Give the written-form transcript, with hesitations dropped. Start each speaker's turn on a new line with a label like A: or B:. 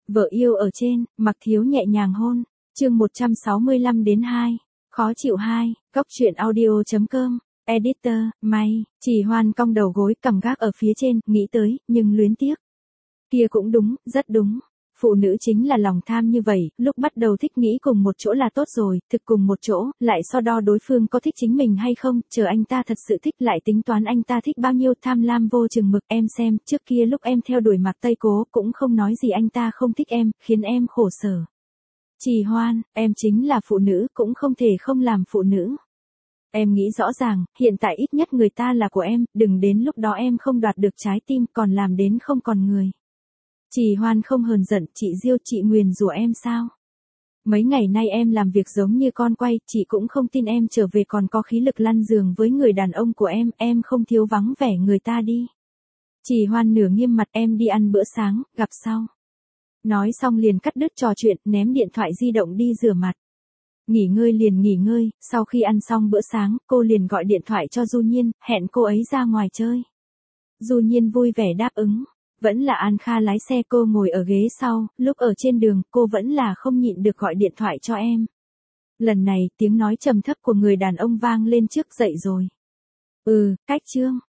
A: Vợ yêu ở trên, Mặc Thiếu nhẹ nhàng hôn. Chương 165 đến 2. Khó chịu 2. Góc truyện audio.com. Editor, May. Chỉ Hoan cong đầu gối cằm gác ở phía trên, nghĩ tới, nhưng luyến tiếc. Kia cũng đúng, rất đúng. Phụ nữ chính là lòng tham như vậy, lúc bắt đầu thích nghĩ cùng một chỗ là tốt rồi, thực cùng một chỗ, lại so đo đối phương có thích chính mình hay không, chờ anh ta thật sự thích lại tính toán anh ta thích bao nhiêu, tham lam vô chừng mực. Em xem, trước kia lúc em theo đuổi Mạc Tây Cố cũng không nói gì anh ta không thích em, khiến em khổ sở. Chỉ Hoan, em chính là phụ nữ cũng không thể không làm phụ nữ. Em nghĩ rõ ràng, hiện tại ít nhất người ta là của em, đừng đến lúc đó em không đoạt được trái tim còn làm đến không còn người. Chỉ Hoan không hờn giận, chị Diêu chị nguyền rủa em sao? Mấy ngày nay em làm việc giống như con quay, chị cũng không tin em trở về còn có khí lực lăn giường với người đàn ông của em không thiếu vắng vẻ người ta đi. Chỉ Hoan nửa nghiêm mặt, em đi ăn bữa sáng, gặp sau. Nói xong liền cắt đứt trò chuyện, ném điện thoại di động đi rửa mặt. Nghỉ ngơi liền nghỉ ngơi, sau khi ăn xong bữa sáng, cô liền gọi điện thoại cho Du Nhiên, hẹn cô ấy ra ngoài chơi. Du Nhiên vui vẻ đáp ứng. Vẫn là An Kha lái xe, cô ngồi ở ghế sau, lúc ở trên đường, cô vẫn là không nhịn được gọi điện thoại cho em. Lần này, tiếng nói trầm thấp của người đàn ông vang lên trước, dậy rồi. Cách Trương,